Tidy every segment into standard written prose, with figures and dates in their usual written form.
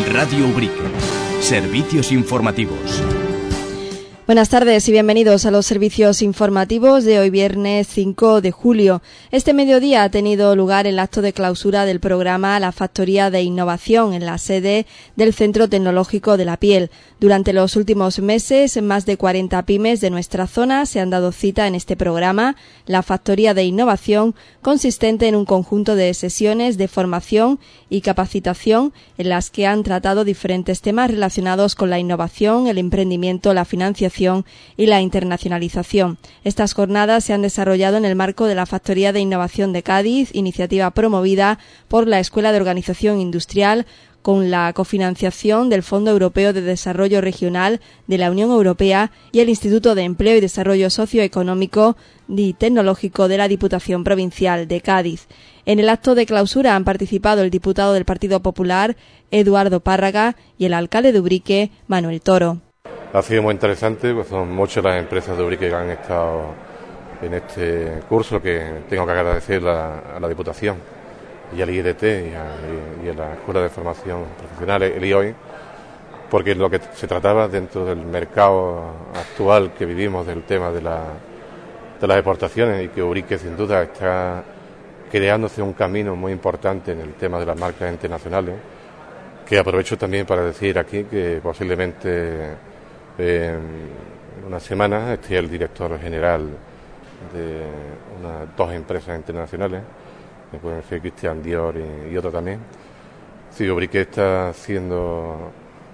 Radio Ubrique. Servicios informativos. Buenas tardes y bienvenidos a los servicios informativos de hoy viernes 5 de julio. Este mediodía ha tenido lugar el acto de clausura del programa La Factoría de Innovación en la sede del Centro Tecnológico de la Piel. Durante los últimos meses, más de 40 pymes de nuestra zona se han dado cita en este programa, La Factoría de Innovación, consistente en un conjunto de sesiones de formación y capacitación en las que han tratado diferentes temas relacionados con la innovación, el emprendimiento, la financiación y la internacionalización. Estas jornadas se han desarrollado en el marco de la Factoría de Innovación de Cádiz, iniciativa promovida por la Escuela de Organización Industrial con la cofinanciación del Fondo Europeo de Desarrollo Regional de la Unión Europea y el Instituto de Empleo y Desarrollo Socioeconómico y Tecnológico de la Diputación Provincial de Cádiz. En el acto de clausura han participado el diputado del Partido Popular, Eduardo Párraga, y el alcalde de Ubrique, Manuel Toro. Ha sido muy interesante, pues son muchas las empresas de Ubrique que han estado en este curso, que tengo que agradecer a la Diputación y al IEDT y a la Escuela de Formación Profesional, el IOI, porque lo que se trataba dentro del mercado actual que vivimos del tema de las exportaciones, y que Ubrique sin duda está creándose un camino muy importante en el tema de las marcas internacionales, que aprovecho también para decir aquí que posiblemente en unas semanas esté el director general de dos empresas internacionales, que pueden ser Christian Dior y otro también. Sí, Ubrique está siendo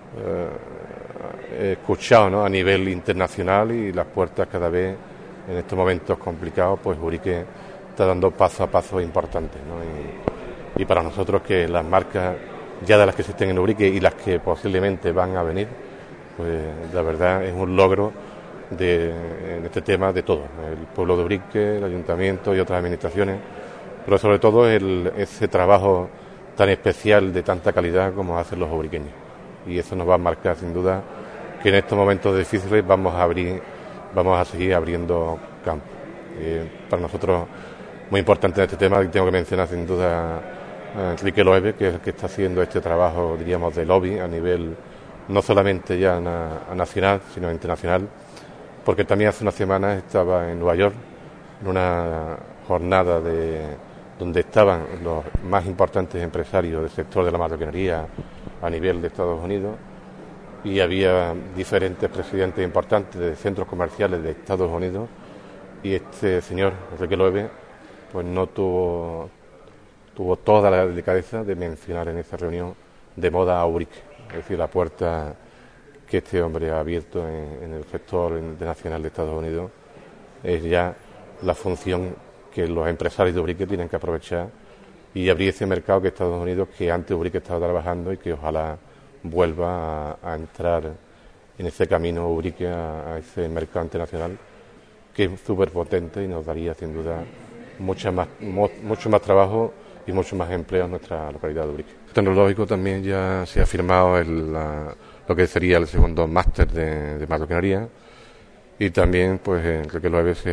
escuchado, ¿no?, a nivel internacional, y las puertas cada vez en estos momentos complicados, pues Ubrique está dando paso a paso importantes, ¿no? Y para nosotros, que las marcas ya de las que existen en Ubrique y las que posiblemente van a venir, pues la verdad es un logro en este tema de todo, el pueblo de Ubrique, el ayuntamiento y otras administraciones, pero sobre todo ese trabajo tan especial de tanta calidad como hacen los ubriqueños, y eso nos va a marcar sin duda que en estos momentos difíciles vamos a seguir abriendo campo. Para nosotros muy importante en este tema, tengo que mencionar sin duda a Enrique Loewe, que es el que está haciendo este trabajo, diríamos, de lobby a nivel no solamente ya nacional, sino internacional, porque también hace unas semanas estaba en Nueva York en una jornada donde estaban los más importantes empresarios del sector de la marroquinería a nivel de Estados Unidos, y había diferentes presidentes importantes de centros comerciales de Estados Unidos, y este señor, Enrique Loewe, pues no tuvo toda la delicadeza de mencionar en esa reunión de moda a Ubrique. Es decir, la puerta que este hombre ha abierto en el sector internacional de Estados Unidos es ya la función que los empresarios de Ubrique tienen que aprovechar y abrir ese mercado que Estados Unidos, que antes Ubrique estaba trabajando, y que ojalá vuelva a entrar en ese camino Ubrique a ese mercado internacional, que es súper potente y nos daría sin duda mucho más trabajo y mucho más empleo en nuestra localidad de Ubrique. Tecnológico también ya se ha firmado lo que sería el segundo máster de marroquinería, y también pues Enrique Loewe se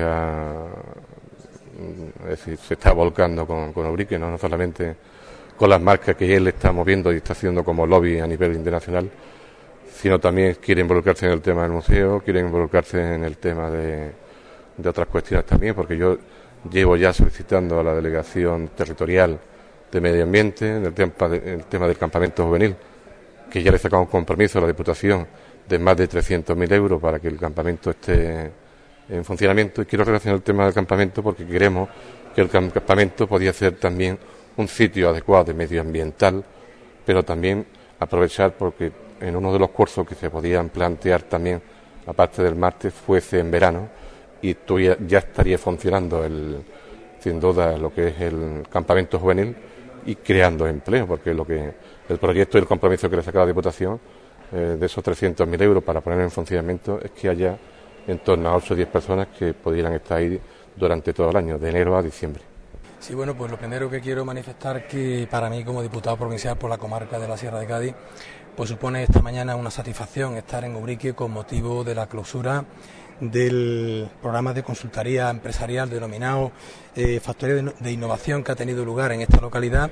está volcando con Ubrique, no solamente con las marcas que él está moviendo y está haciendo como lobby a nivel internacional, sino también quiere involucrarse en el tema del museo, quiere involucrarse en el tema de otras cuestiones también, porque yo llevo ya solicitando a la delegación territorial de medio ambiente en el tema del campamento juvenil, que ya le he sacado un compromiso a la Diputación de más de 300.000 euros para que el campamento esté en funcionamiento, y quiero relacionar el tema del campamento porque creemos que el campamento podía ser también un sitio adecuado de medioambiental, pero también aprovechar, porque en uno de los cursos que se podían plantear también, aparte del martes, fuese en verano, y ya estaría funcionando sin duda lo que es el campamento juvenil y creando empleo, porque el proyecto y el compromiso que le saca la Diputación de esos 300.000 euros para poner en funcionamiento es que haya en torno a 8 o 10 personas que pudieran estar ahí durante todo el año, de enero a diciembre. Sí, bueno, pues lo primero que quiero manifestar, que para mí como diputado provincial por la comarca de la Sierra de Cádiz, pues supone esta mañana una satisfacción estar en Ubrique con motivo de la clausura del programa de consultoría empresarial denominado Factoría de Innovación, que ha tenido lugar en esta localidad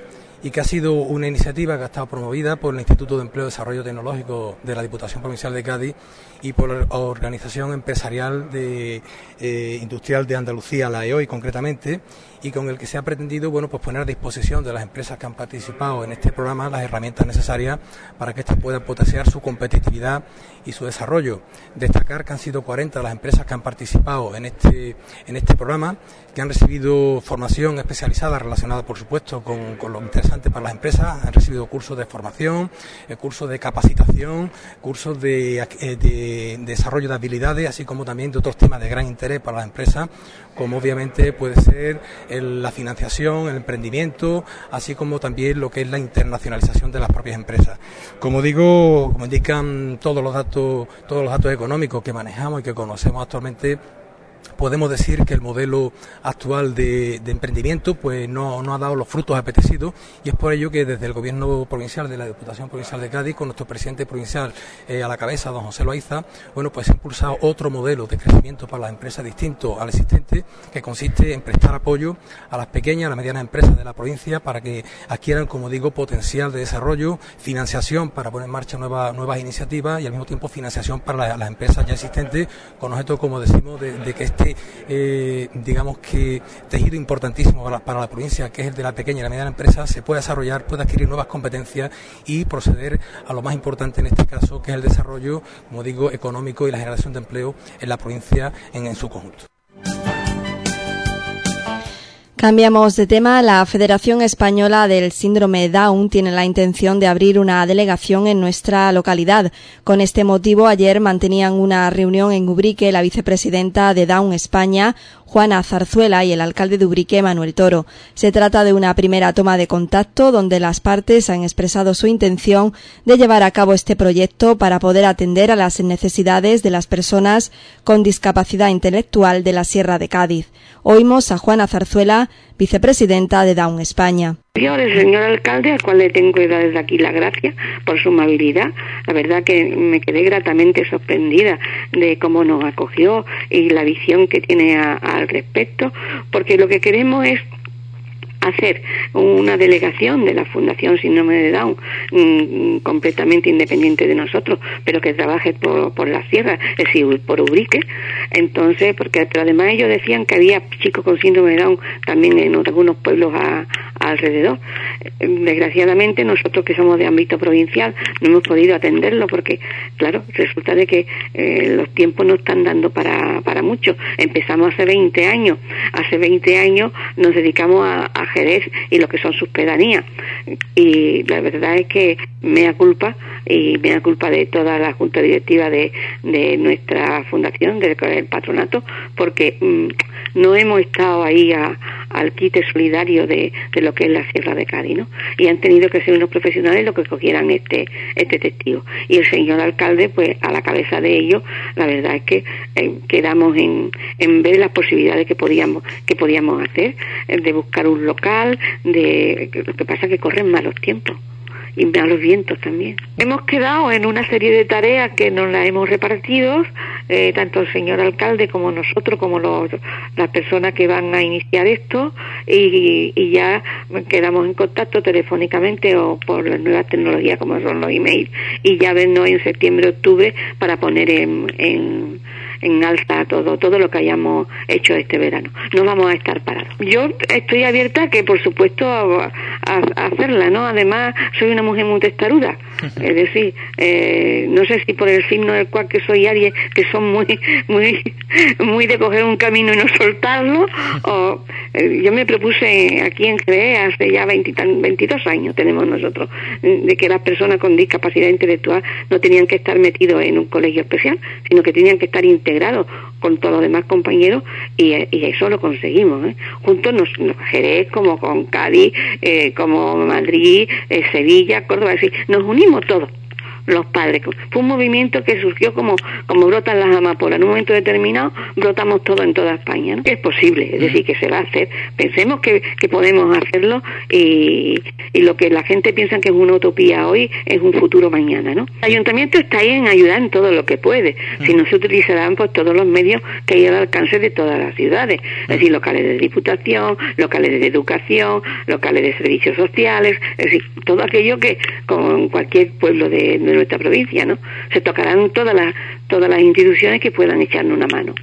y que ha sido una iniciativa que ha estado promovida por el Instituto de Empleo y Desarrollo Tecnológico de la Diputación Provincial de Cádiz y por la Organización Empresarial Industrial de Andalucía, la EOI concretamente, y con el que se ha pretendido pues poner a disposición de las empresas que han participado en este programa las herramientas necesarias para que éstas puedan potenciar su competitividad y su desarrollo. Destacar que han sido 40 las empresas que han participado en este programa, que han recibido formación especializada relacionada, por supuesto, con lo interesante para las empresas. Han recibido cursos de formación, cursos de capacitación, cursos de desarrollo de habilidades, así como también de otros temas de gran interés para las empresas, como obviamente puede ser la financiación, el emprendimiento, así como también lo que es la internacionalización de las propias empresas. Como digo, como indican todos los datos económicos que manejamos y que conocemos actualmente, podemos decir que el modelo actual de emprendimiento pues no ha dado los frutos apetecidos, y es por ello que desde el Gobierno provincial de la Diputación Provincial de Cádiz, con nuestro presidente provincial a la cabeza, don José Loaiza, pues ha impulsado otro modelo de crecimiento para las empresas distinto al existente, que consiste en prestar apoyo a las pequeñas y a las medianas empresas de la provincia para que adquieran, como digo, potencial de desarrollo, financiación para poner en marcha nuevas iniciativas y al mismo tiempo financiación para las empresas ya existentes, con objeto, como decimos, de que digamos que tejido importantísimo para la provincia, que es el de la pequeña y la mediana empresa, se puede desarrollar, puede adquirir nuevas competencias y proceder a lo más importante en este caso, que es el desarrollo, como digo, económico y la generación de empleo en la provincia en su conjunto. Cambiamos de tema. La Federación Española del Síndrome Down tiene la intención de abrir una delegación en nuestra localidad. Con este motivo, ayer mantenían una reunión en Ubrique la vicepresidenta de Down España, Juana Zarzuela, y el alcalde de Ubrique, Manuel Toro. Se trata de una primera toma de contacto donde las partes han expresado su intención de llevar a cabo este proyecto para poder atender a las necesidades de las personas con discapacidad intelectual de la Sierra de Cádiz. Oímos a Juana Zarzuela, vicepresidenta de Down España. Yo, el señor alcalde, al cual le tengo que dar desde aquí las gracias por su amabilidad, la verdad que me quedé gratamente sorprendida de cómo nos acogió y la visión que tiene al respecto, porque lo que queremos es hacer una delegación de la Fundación Síndrome de Down completamente independiente de nosotros, pero que trabaje por la sierra, es decir, por Ubrique. Entonces, pero además ellos decían que había chicos con síndrome de Down también en algunos pueblos alrededor. Desgraciadamente nosotros, que somos de ámbito provincial, no hemos podido atenderlo porque, claro, resulta de que los tiempos no están dando para mucho. Empezamos hace 20 años. Hace 20 años nos dedicamos a Jerez y lo que son sus pedanías, y la verdad es que mea culpa de toda la junta directiva de nuestra fundación, del patronato, porque no hemos estado ahí al quite solidario de lo que es la Sierra de Cádiz, ¿no? Y han tenido que ser unos profesionales los que cogieran este testigo, y el señor alcalde, pues a la cabeza de ellos, la verdad es que quedamos en ver las posibilidades que podíamos hacer, de buscar un local, lo que pasa es que corren malos tiempos y malos vientos también. Hemos quedado en una serie de tareas que nos las hemos repartido, tanto el señor alcalde como nosotros, como las personas que van a iniciar esto, y ya quedamos en contacto telefónicamente o por las nuevas tecnologías como son los emails, y ya vernos en septiembre, octubre para poner en alza todo lo que hayamos hecho este verano. No vamos a estar parados. Yo estoy abierta que, por supuesto, a hacerla, ¿no? Además, soy una mujer muy testaruda. Es decir, no sé si por el signo del cual que soy Aries, que son muy de coger un camino y no soltarlo, o yo me propuse aquí en Jerez hace ya 22 años tenemos nosotros, de que las personas con discapacidad intelectual no tenían que estar metidos en un colegio especial, sino que tenían que estar integrados con todos los demás compañeros, y eso lo conseguimos, juntos Jerez, como con Cádiz, como Madrid, Sevilla, Córdoba, es decir, nos unimos todos los padres. Fue un movimiento que surgió como brotan las amapolas. En un momento determinado brotamos todo en toda España, ¿no? Es posible, es decir, que se va a hacer. Pensemos que podemos hacerlo y lo que la gente piensa que es una utopía hoy es un futuro mañana, ¿no? El ayuntamiento está ahí en ayudar en todo lo que puede. Si no se utilizarán pues todos los medios que hay al alcance de todas las ciudades, es decir, locales de diputación, locales de educación, locales de servicios sociales, es decir, todo aquello que con cualquier pueblo de nuestra provincia, ¿no? Se tocarán todas las instituciones que puedan echarnos una mano.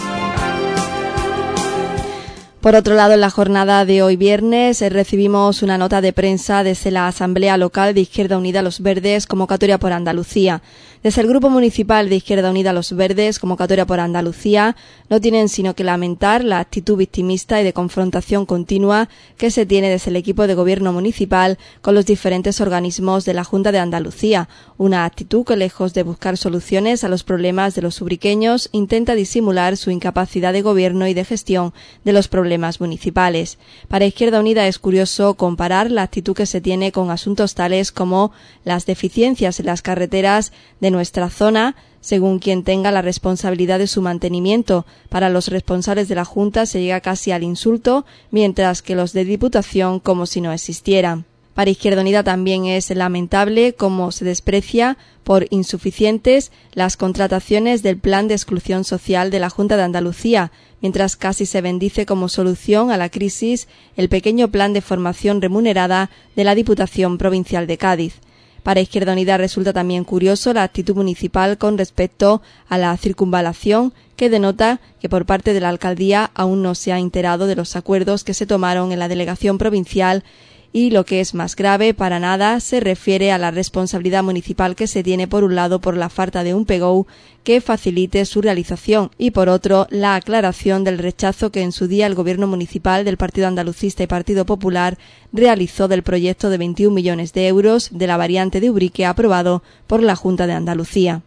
Por otro lado, en la jornada de hoy viernes recibimos una nota de prensa desde la Asamblea Local de Izquierda Unida Los Verdes, convocatoria por Andalucía. Desde el Grupo Municipal de Izquierda Unida Los Verdes, convocatoria por Andalucía, no tienen sino que lamentar la actitud victimista y de confrontación continua que se tiene desde el equipo de gobierno municipal con los diferentes organismos de la Junta de Andalucía, una actitud que, lejos de buscar soluciones a los problemas de los ubriqueños, intenta disimular su incapacidad de gobierno y de gestión de los problemas municipales. Para Izquierda Unida es curioso comparar la actitud que se tiene con asuntos tales como las deficiencias en las carreteras de nuestra zona, según quien tenga la responsabilidad de su mantenimiento. Para los responsables de la Junta se llega casi al insulto, mientras que los de Diputación como si no existieran. Para Izquierda Unida también es lamentable cómo se desprecia por insuficientes las contrataciones del Plan de Exclusión Social de la Junta de Andalucía, mientras casi se bendice como solución a la crisis el pequeño plan de formación remunerada de la Diputación Provincial de Cádiz. Para Izquierda Unida resulta también curioso la actitud municipal con respecto a la circunvalación, que denota que por parte de la alcaldía aún no se ha enterado de los acuerdos que se tomaron en la delegación provincial y, lo que es más grave, para nada se refiere a la responsabilidad municipal que se tiene por un lado por la falta de un PGO que facilite su realización y por otro la aclaración del rechazo que en su día el gobierno municipal del Partido Andalucista y Partido Popular realizó del proyecto de 21 millones de euros de la variante de Ubrique aprobado por la Junta de Andalucía.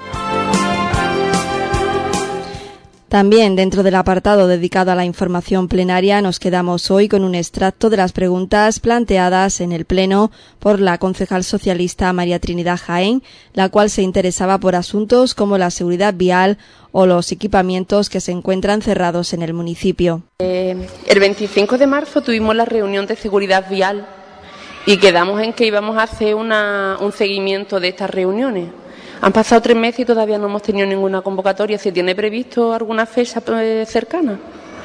También dentro del apartado dedicado a la información plenaria nos quedamos hoy con un extracto de las preguntas planteadas en el Pleno por la concejal socialista María Trinidad Jaén, la cual se interesaba por asuntos como la seguridad vial o los equipamientos que se encuentran cerrados en el municipio. El 25 de marzo tuvimos la reunión de seguridad vial y quedamos en que íbamos a hacer un seguimiento de estas reuniones. Han pasado 3 meses y todavía no hemos tenido ninguna convocatoria. ¿Se tiene previsto alguna fecha cercana?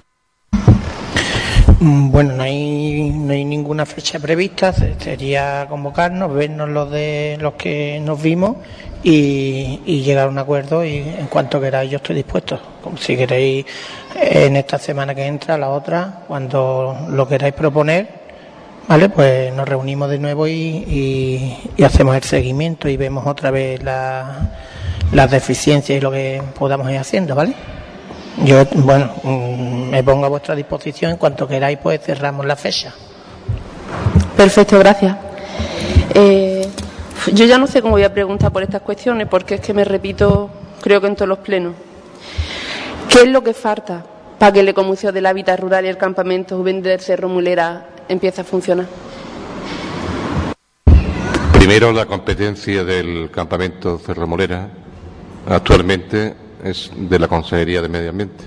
Bueno, no hay ninguna fecha prevista. Sería convocarnos, vernos los que nos vimos y llegar a un acuerdo. Y en cuanto queráis, yo estoy dispuesto. Como si queréis en esta semana que entra, la otra, cuando lo queráis proponer. Vale, pues nos reunimos de nuevo y hacemos el seguimiento y vemos otra vez las deficiencias y lo que podamos ir haciendo, ¿vale? Yo, me pongo a vuestra disposición. En cuanto queráis, pues cerramos la fecha. Perfecto, gracias. Yo ya no sé cómo voy a preguntar por estas cuestiones, porque es que me repito, creo que en todos los plenos. ¿Qué es lo que falta para que el Ecomuseo del Hábitat Rural y el Campamento Juvenil del Cerro Mulera empiece a funcionar? Primero, la competencia del Campamento Cerro Mulera actualmente es de la Consejería de Medio Ambiente.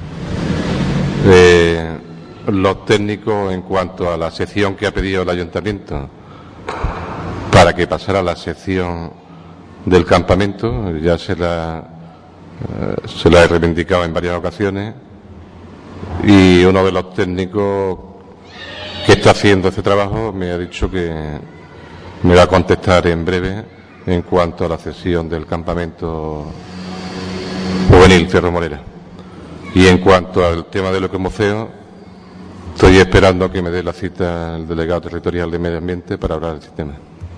Los técnicos, en cuanto a la sección que ha pedido el Ayuntamiento para que pasara a la sección del campamento, ya se la he reivindicado en varias ocasiones, y uno de los técnicos que está haciendo este trabajo me ha dicho que me va a contestar en breve en cuanto a la cesión del campamento juvenil Cerro Mulera. Y en cuanto al tema del Ecomuseo, estoy esperando que me dé la cita el delegado territorial de Medio Ambiente para hablar del sistema.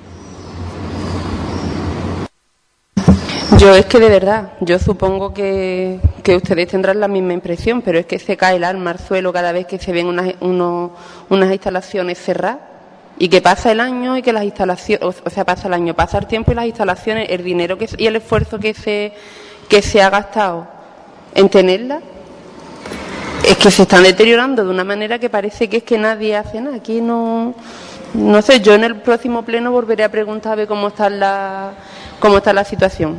Yo es que de verdad, yo supongo que ustedes tendrán la misma impresión, pero es que se cae el alma al suelo cada vez que se ven unas instalaciones cerradas, y que pasa el año y que las instalaciones, pasa el año, pasa el tiempo y las instalaciones, el dinero y el esfuerzo que se ha gastado en tenerlas, es que se están deteriorando de una manera que parece que es que nadie hace nada. Aquí no sé, yo en el próximo pleno volveré a preguntar a ver cómo están cómo está la situación.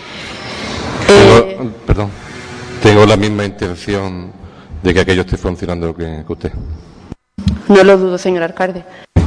Tengo la misma intención de que aquello esté funcionando que usted. No lo dudo, señor alcalde.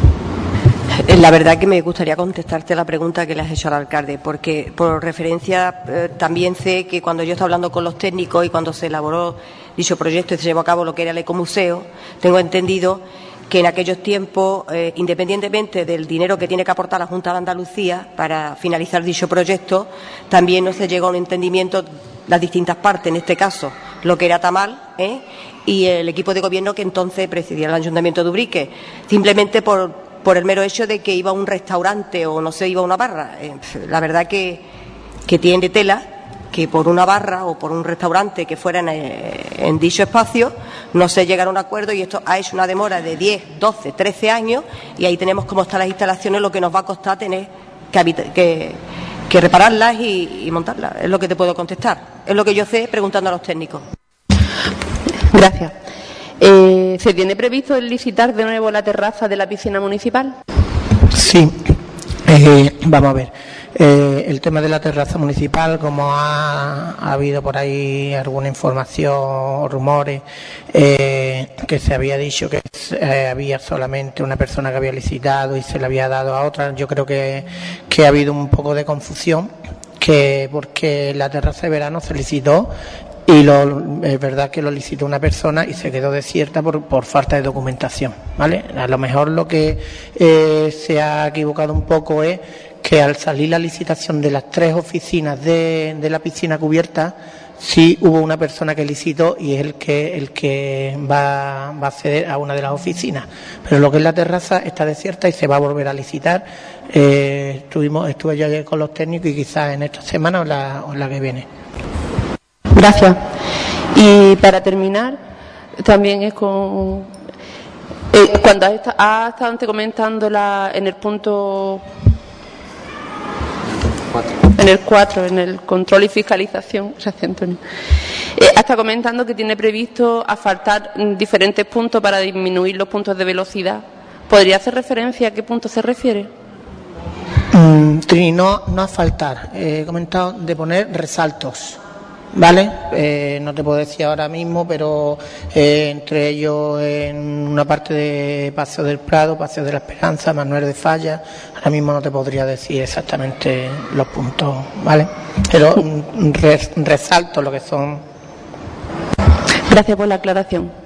La verdad que me gustaría contestarte la pregunta que le has hecho al alcalde, porque por referencia también sé que cuando yo estaba hablando con los técnicos y cuando se elaboró dicho proyecto y se llevó a cabo lo que era el ecomuseo, tengo entendido que en aquellos tiempos, independientemente del dinero que tiene que aportar la Junta de Andalucía para finalizar dicho proyecto, también no se llegó a un entendimiento las distintas partes, en este caso lo que era Tamal y el equipo de gobierno que entonces presidía el Ayuntamiento de Ubrique, simplemente por el mero hecho de que iba a un restaurante o no sé, iba a una barra. La verdad que tiene tela que por una barra o por un restaurante que fuera en dicho espacio no se llegara a un acuerdo, y esto ha hecho una demora de 10, 12, 13 años, y ahí tenemos cómo están las instalaciones, lo que nos va a costar tener que repararlas y montarlas. Es lo que te puedo contestar. Es lo que yo sé preguntando a los técnicos. Gracias. ¿Se tiene previsto el licitar de nuevo la terraza de la piscina municipal? Sí. Vamos a ver. El tema de la terraza municipal, como ha habido por ahí alguna información o rumores que se había dicho que había solamente una persona que había licitado y se le había dado a otra, yo creo que ha habido un poco de confusión, porque la terraza de verano se licitó y es verdad que lo licitó una persona y se quedó desierta por falta de documentación, ¿vale? A lo mejor lo que se ha equivocado un poco es que al salir la licitación de las 3 oficinas de la piscina cubierta, sí hubo una persona que licitó y es el que va a acceder a una de las oficinas, pero lo que es la terraza está desierta y se va a volver a licitar. Estuve yo ayer con los técnicos y quizás en esta semana o en la que viene. Gracias. Y para terminar, también es con... cuando has estado antes comentando en el punto... En el 4, en el control y fiscalización, gracias, Antonio. Hasta comentando que tiene previsto asfaltar diferentes puntos para disminuir los puntos de velocidad. ¿Podría hacer referencia a qué punto se refiere? Trini, no asfaltar. He comentado de poner resaltos, ¿vale? No te puedo decir ahora mismo, pero entre ellos en una parte de Paseo del Prado, Paseo de la Esperanza, Manuel de Falla, ahora mismo no te podría decir exactamente los puntos, ¿vale? Pero resalto lo que son. Gracias por la aclaración.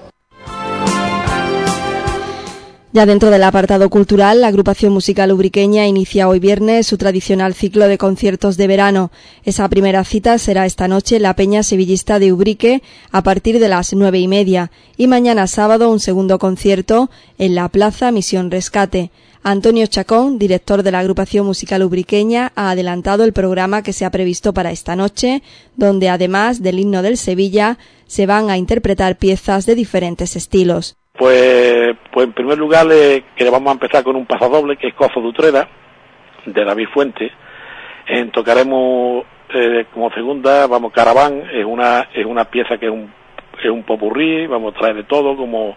Ya dentro del apartado cultural, la agrupación musical ubriqueña inicia hoy viernes su tradicional ciclo de conciertos de verano. Esa primera cita será esta noche en la Peña Sevillista de Ubrique a partir de las 9:30 y mañana sábado un segundo concierto en la Plaza Misión Rescate. Antonio Chacón, director de la agrupación musical ubriqueña, ha adelantado el programa que se ha previsto para esta noche, donde además del himno del Sevilla se van a interpretar piezas de diferentes estilos. Pues en primer lugar que vamos a empezar con un pasadoble que es Cozo de Utrera, de David Fuentes. Tocaremos como segunda, Caraván, es una pieza que es un popurrí, vamos a traer de todo como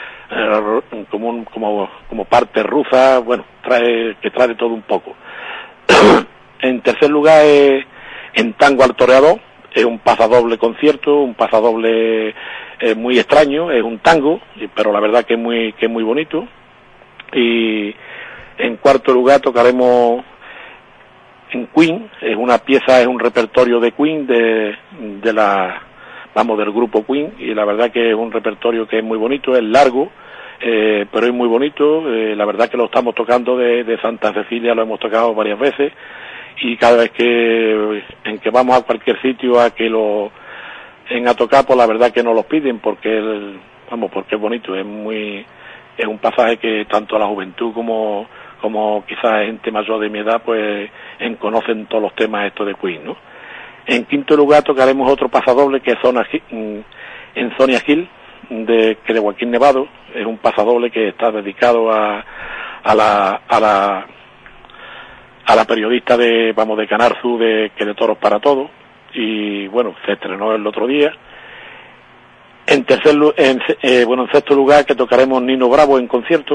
parte rusa, bueno, trae de todo un poco. En tercer lugar en Tango al Toreador, es un pasadoble concierto, un pasadoble muy extraño, es un tango, pero la verdad que es muy bonito. Y en cuarto lugar tocaremos en Queen, es un repertorio de Queen del grupo Queen, y la verdad que es un repertorio que es muy bonito, es largo, pero es muy bonito. La verdad que lo estamos tocando de Santa Cecilia, lo hemos tocado varias veces, y cada vez que vamos a cualquier sitio a tocar, pues la verdad que nos los piden porque es bonito, es un pasaje que tanto la juventud como quizás gente mayor de mi edad pues conocen todos los temas estos de Queen, ¿no? En quinto lugar tocaremos otro pasadoble que es en Sonia Gil de Joaquín Nevado, es un pasadoble que está dedicado a la periodista de Canal Sur de Toros para Todos, y bueno, se estrenó el otro día. En sexto lugar que tocaremos Nino Bravo en concierto,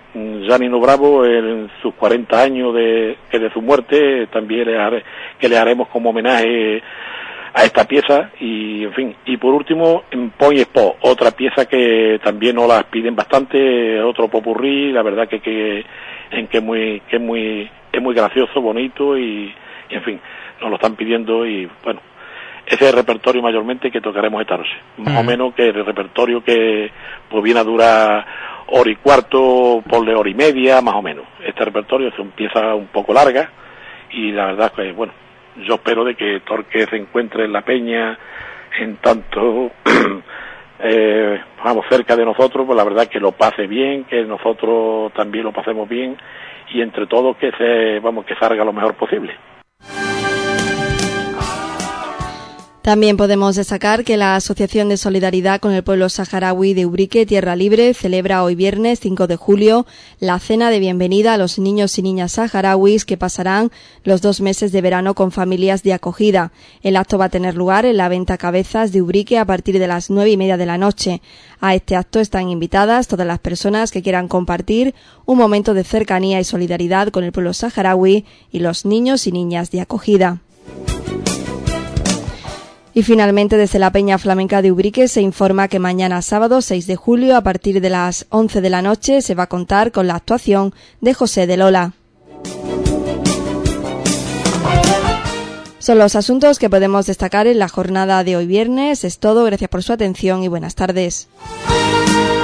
Janino Bravo, en sus 40 años de su muerte, también le haremos como homenaje a esta pieza. Y en fin, y por último, en Point Expo, otra pieza que también nos las piden bastante, otro popurrí, la verdad que es muy gracioso, bonito y en fin, nos lo están pidiendo. Y bueno, ese es el repertorio mayormente que tocaremos esta noche, más o menos, que el repertorio que pues viene a durar hora y cuarto, ponle hora y media, más o menos. Este repertorio es una pieza un poco larga y la verdad es que, bueno, yo espero de que Torque se encuentre en la peña, en tanto vamos, cerca de nosotros, pues la verdad que lo pase bien, que nosotros también lo pasemos bien y entre todos que salga lo mejor posible. También podemos destacar que la Asociación de Solidaridad con el Pueblo Saharaui de Ubrique, Tierra Libre, celebra hoy viernes 5 de julio la cena de bienvenida a los niños y niñas saharauis que pasarán los 2 meses de verano con familias de acogida. El acto va a tener lugar en la Venta Cabezas de Ubrique a partir de las 9:30 de la noche. A este acto están invitadas todas las personas que quieran compartir un momento de cercanía y solidaridad con el pueblo saharaui y los niños y niñas de acogida. Y finalmente, desde la Peña Flamenca de Ubrique se informa que mañana sábado 6 de julio, a partir de las 11 de la noche, se va a contar con la actuación de José de Lola. Son los asuntos que podemos destacar en la jornada de hoy viernes. Es todo, gracias por su atención y buenas tardes.